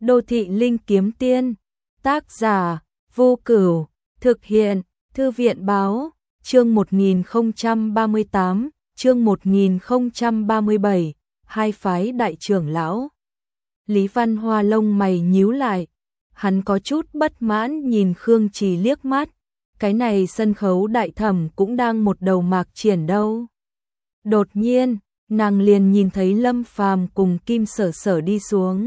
Đô thị linh kiếm tiên, tác giả, Vô Cửu, thực hiện, Thư viện báo, chương 1038, chương 1037, hai phái đại trưởng lão. Lý Văn Hoa lông mày nhíu lại, hắn có chút bất mãn nhìn Khương Trì liếc mắt, cái này sân khấu đại thẩm cũng đang một đầu mạc triển đâu. Đột nhiên, nàng liền nhìn thấy Lâm Phàm cùng Kim Sở Sở đi xuống.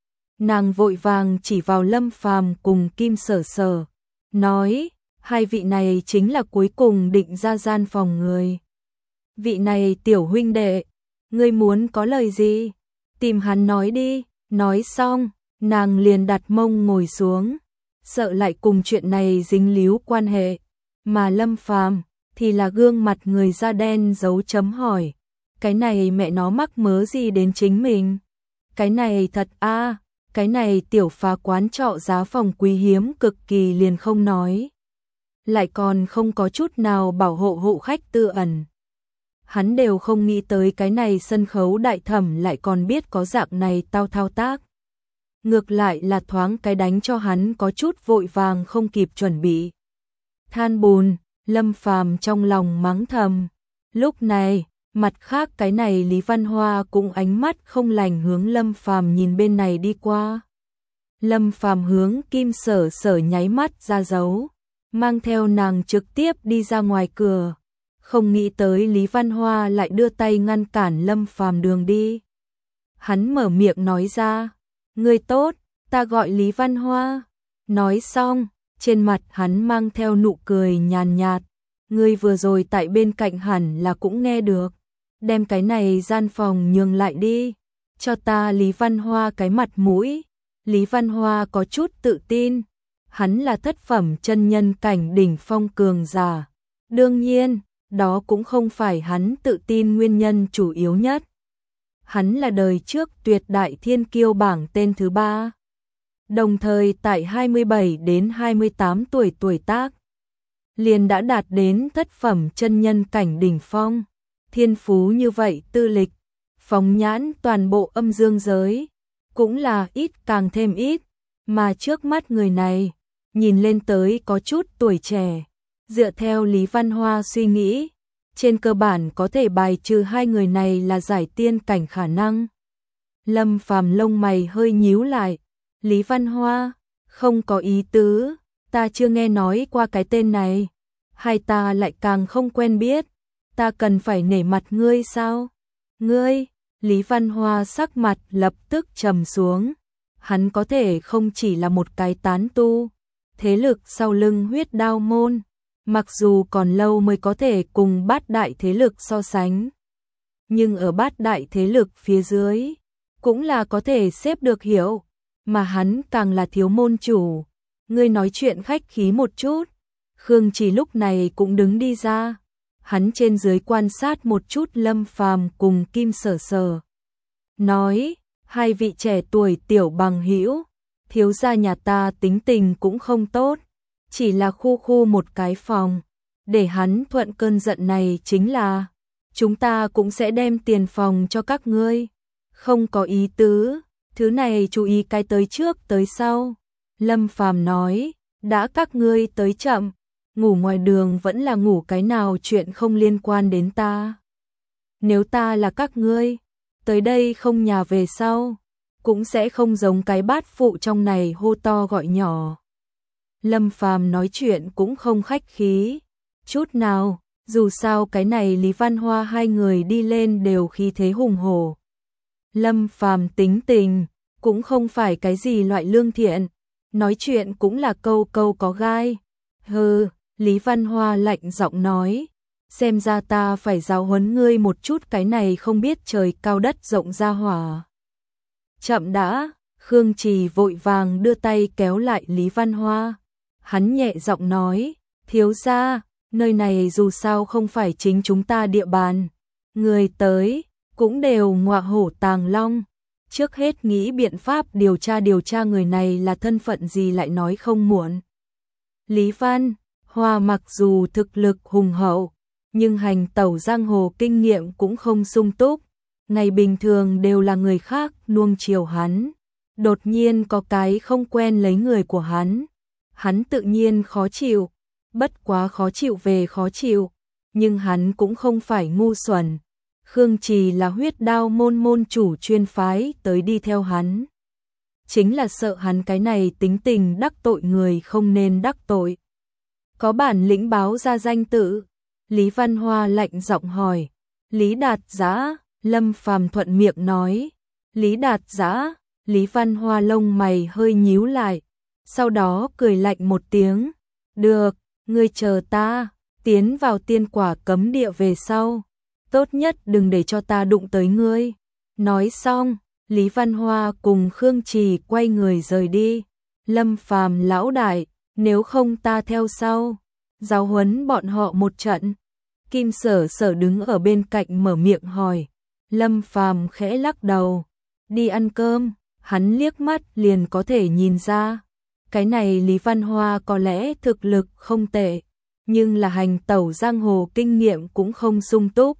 Nàng vội vàng chỉ vào Lâm Phàm cùng Kim Sở Sở, nói, hai vị này chính là cuối cùng định ra gian phòng người. Vị này tiểu huynh đệ, ngươi muốn có lời gì? Tìm hắn nói đi. Nói xong, nàng liền đặt mông ngồi xuống, sợ lại cùng chuyện này dính líu quan hệ. Mà Lâm Phàm thì là gương mặt người da đen dấu chấm hỏi, cái này mẹ nó mắc mớ gì đến chính mình? Cái này thật a, cái này tiểu phá quán trọ giá phòng quý hiếm cực kỳ liền không nói. Lại còn không có chút nào bảo hộ hộ khách tư ẩn. Hắn đều không nghĩ tới cái này sân khấu đại thẩm lại còn biết có dạng này thao tác. Ngược lại là thoáng cái đánh cho hắn có chút vội vàng không kịp chuẩn bị. Than bùn, Lâm Phàm trong lòng mắng thầm. Lúc này, mặt khác cái này Lý Văn Hoa cũng ánh mắt không lành hướng Lâm Phàm nhìn bên này đi qua. Lâm Phàm hướng Kim Sở Sở nháy mắt ra dấu, mang theo nàng trực tiếp đi ra ngoài cửa. Không nghĩ tới Lý Văn Hoa lại đưa tay ngăn cản Lâm Phàm đường đi. Hắn mở miệng nói ra, ngươi tốt, ta gọi Lý Văn Hoa. Nói xong, trên mặt hắn mang theo nụ cười nhàn nhạt, ngươi vừa rồi tại bên cạnh hẳn là cũng nghe được. Đem cái này gian phòng nhường lại đi, cho ta Lý Văn Hoa cái mặt mũi. Lý Văn Hoa có chút tự tin, hắn là thất phẩm chân nhân cảnh đỉnh phong cường giả. Đương nhiên, đó cũng không phải hắn tự tin nguyên nhân chủ yếu nhất. Hắn là đời trước tuyệt đại thiên kiêu bảng tên thứ 3. Đồng thời tại 27 đến 28 tuổi tác, liền đã đạt đến thất phẩm chân nhân cảnh đỉnh phong. Thiên phú như vậy tư lịch, phóng nhãn toàn bộ âm dương giới, cũng là ít càng thêm ít, mà trước mắt người này, nhìn lên tới có chút tuổi trẻ. Dựa theo Lý Văn Hoa suy nghĩ, trên cơ bản có thể bài trừ hai người này là giải tiên cảnh khả năng. Lâm Phàm lông mày hơi nhíu lại, Lý Văn Hoa, không có ý tứ, ta chưa nghe nói qua cái tên này, hay ta lại càng không quen biết, ta cần phải nể mặt ngươi sao? Ngươi, Lý Văn Hoa sắc mặt lập tức trầm xuống, hắn có thể không chỉ là một cái tán tu, thế lực sau lưng Huyết Đao môn, mặc dù còn lâu mới có thể cùng bát đại thế lực so sánh, nhưng ở bát đại thế lực phía dưới, cũng là có thể xếp được hiểu, mà hắn càng là thiếu môn chủ. Ngươi nói chuyện khách khí một chút. Khương Trì lúc này cũng đứng đi ra, hắn trên dưới quan sát một chút Lâm Phàm cùng Kim Sở Sở. Nói, hai vị trẻ tuổi tiểu bằng hữu, thiếu gia nhà ta tính tình cũng không tốt, chỉ là khu một cái phòng, để hắn thuận cơn giận này chính là, chúng ta cũng sẽ đem tiền phòng cho các ngươi. Không có ý tứ, thứ này chú ý cái tới trước tới sau. Lâm Phàm nói, đã các ngươi tới chậm, ngủ ngoài đường vẫn là ngủ cái nào chuyện không liên quan đến ta. Nếu ta là các ngươi, tới đây không nhà về sau, cũng sẽ không giống cái bát phụ trong này hô to gọi nhỏ. Lâm Phàm nói chuyện cũng không khách khí chút nào, dù sao cái này Lý Văn Hoa hai người đi lên đều khí thế hùng hổ. Lâm Phàm tính tình cũng không phải cái gì loại lương thiện, nói chuyện cũng là câu câu có gai. Hừ, Lý Văn Hoa lạnh giọng nói, xem ra ta phải giáo huấn ngươi một chút cái này không biết trời cao đất rộng ra hỏa. Chậm đã, Khương Trì vội vàng đưa tay kéo lại Lý Văn Hoa. Hắn nhẹ giọng nói, thiếu gia, nơi này dù sao không phải chính chúng ta địa bàn. Người tới, cũng đều ngọa hổ tàng long. Trước hết nghĩ biện pháp điều tra người này là thân phận gì lại nói không muộn. Lý Văn Hoa mặc dù thực lực hùng hậu, nhưng hành tẩu giang hồ kinh nghiệm cũng không sung túc. Ngày bình thường đều là người khác nuông chiều hắn. đột nhiên có cái không quen lấy người của hắn tự nhiên khó chịu, bất quá khó chịu về khó chịu, nhưng hắn cũng không phải ngu xuẩn. Khương Trì là huyết đao môn môn chủ chuyên phái tới đi theo hắn. Chính là sợ hắn cái này tính tình đắc tội người không nên đắc tội. Có bản lĩnh báo ra danh tự. Lý Văn Hoa lạnh giọng hỏi. Lý Đạt Giã, Lâm Phàm thuận miệng nói. Lý Đạt Giã, Lý Văn Hoa lông mày hơi nhíu lại. Sau đó cười lạnh một tiếng. Được, ngươi chờ ta, tiến vào tiên quả cấm địa về sau. Tốt nhất đừng để cho ta đụng tới ngươi. Nói xong, Lý Văn Hoa cùng Khương Trì quay người rời đi. Lâm Phàm lão đại, nếu không ta theo sau, giáo huấn bọn họ một trận. Kim Sở Sở đứng ở bên cạnh mở miệng hỏi. Lâm Phàm khẽ lắc đầu. Đi ăn cơm, hắn liếc mắt liền có thể nhìn ra. Cái này Lý Văn Hoa có lẽ thực lực không tệ, nhưng là hành tẩu giang hồ kinh nghiệm cũng không sung túc.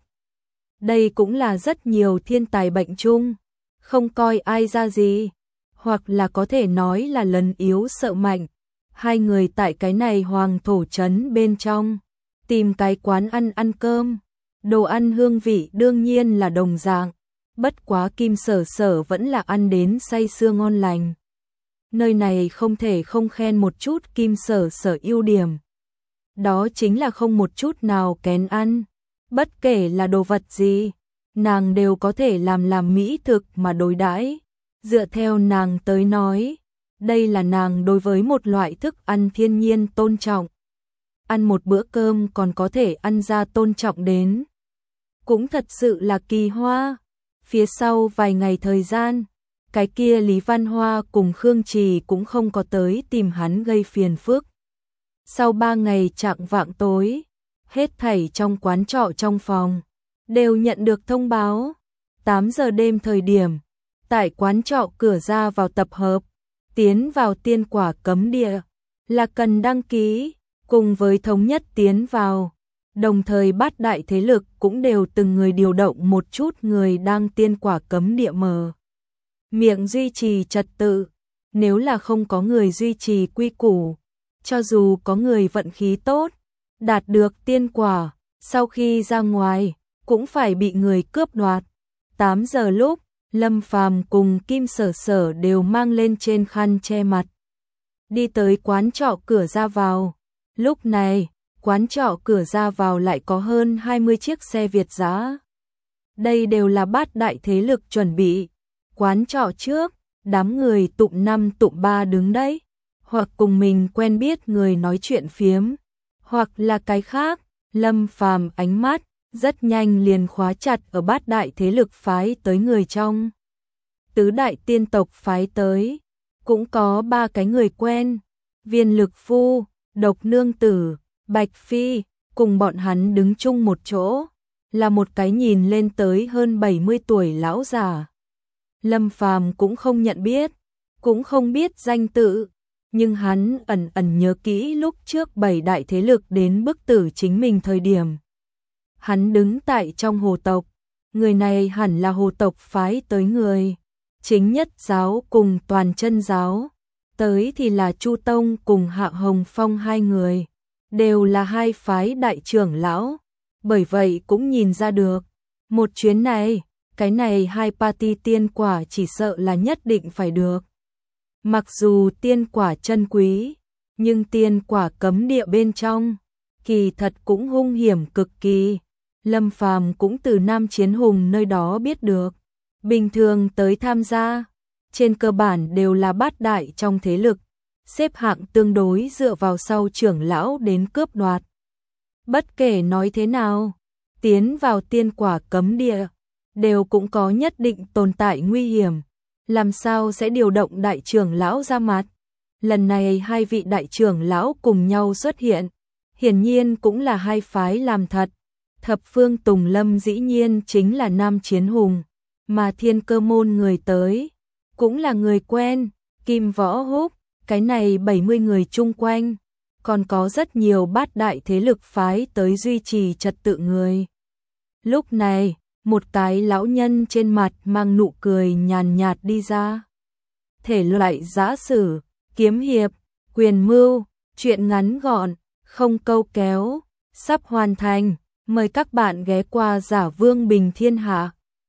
Đây cũng là rất nhiều thiên tài bệnh chung, không coi ai ra gì, hoặc là có thể nói là lấn yếu sợ mạnh. Hai người tại cái này hoàng thổ trấn bên trong, tìm cái quán ăn ăn cơm, đồ ăn hương vị đương nhiên là đồng dạng, bất quá Kim Sở Sở vẫn là ăn đến say sưa ngon lành. Nơi này không thể không khen một chút Kim Sở Sở ưu điểm. Đó chính là không một chút nào kén ăn, bất kể là đồ vật gì, nàng đều có thể làm mỹ thực mà đối đãi. Dựa theo nàng tới nói, đây là nàng đối với một loại thức ăn thiên nhiên tôn trọng. Ăn một bữa cơm còn có thể ăn ra tôn trọng đến. Cũng thật sự là kỳ hoa. Phía sau vài ngày thời gian, cái kia Lý Văn Hoa cùng Khương Trì cũng không có tới tìm hắn gây phiền phức. Sau 3 ngày chạng vạng tối, hết thảy trong quán trọ trong phòng đều nhận được thông báo. 8 giờ đêm thời điểm, tại quán trọ cửa ra vào tập hợp, tiến vào tiên quả cấm địa là cần đăng ký, cùng với thống nhất tiến vào. Đồng thời bát đại thế lực cũng đều từng người điều động một chút người đang tiên quả cấm địa mở miệng duy trì trật tự. Nếu là không có người duy trì quy củ, cho dù có người vận khí tốt, đạt được tiên quả, sau khi ra ngoài, cũng phải bị người cướp đoạt. 8 giờ lúc, Lâm Phàm cùng Kim Sở Sở đều mang lên trên khăn che mặt. Đi tới quán trọ cửa ra vào. Lúc này, quán trọ cửa ra vào lại có hơn 20 chiếc xe Việt giã. Đây đều là bát đại thế lực chuẩn bị. Quán trọ trước, đám người tụm 5 tụm 3 đứng đấy, hoặc cùng mình quen biết người nói chuyện phiếm, hoặc là cái khác. Lâm Phàm ánh mắt rất nhanh liền khóa chặt ở bát đại thế lực phái tới người trong. Tứ đại tiên tộc phái tới, cũng có 3 cái người quen, Viên Lực Phu, Độc Nương Tử, Bạch Phi, cùng bọn hắn đứng chung một chỗ, là một cái nhìn lên tới hơn 70 tuổi lão già. Lâm Phàm cũng không nhận biết, cũng không biết danh tự, nhưng hắn ẩn ẩn nhớ kỹ lúc trước 7 đại thế lực đến bức tử chính mình thời điểm. Hắn đứng tại trong hồ tộc, người này hẳn là hồ tộc phái tới người. Chính Nhất giáo cùng Toàn Chân giáo, tới thì là Chu Tông cùng Hạ Hồng Phong hai người, đều là hai phái đại trưởng lão, bởi vậy cũng nhìn ra được, một chuyến này, cái này hai party tiên quả chỉ sợ là nhất định phải được. Mặc dù tiên quả chân quý, nhưng tiên quả cấm địa bên trong, kỳ thật cũng hung hiểm cực kỳ. Lâm Phàm cũng từ Nam Chiến Hùng nơi đó biết được, bình thường tới tham gia, trên cơ bản đều là bát đại trong thế lực, xếp hạng tương đối dựa vào sau trưởng lão đến cướp đoạt. Bất kể nói thế nào, tiến vào tiên quả cấm địa, đều cũng có nhất định tồn tại nguy hiểm, làm sao sẽ điều động đại trưởng lão ra mặt. Lần này hai vị đại trưởng lão cùng nhau xuất hiện, hiển nhiên cũng là hai phái làm thật. Thập Phương Tùng Lâm dĩ nhiên chính là Nam Chiến Hùng, mà Thiên Cơ môn người tới, cũng là người quen, Kim Võ Húc, cái này 70 người chung quanh, còn có rất nhiều bát đại thế lực phái tới duy trì trật tự người. Lúc này, một cái lão nhân trên mặt mang nụ cười nhàn nhạt đi ra. thể loại giã sử, kiếm hiệp, quyền mưu, truyện ngắn gọn, không câu kéo, sắp hoàn thành. Mời các bạn ghé qua Giả Vương Bình Thiên Hạ.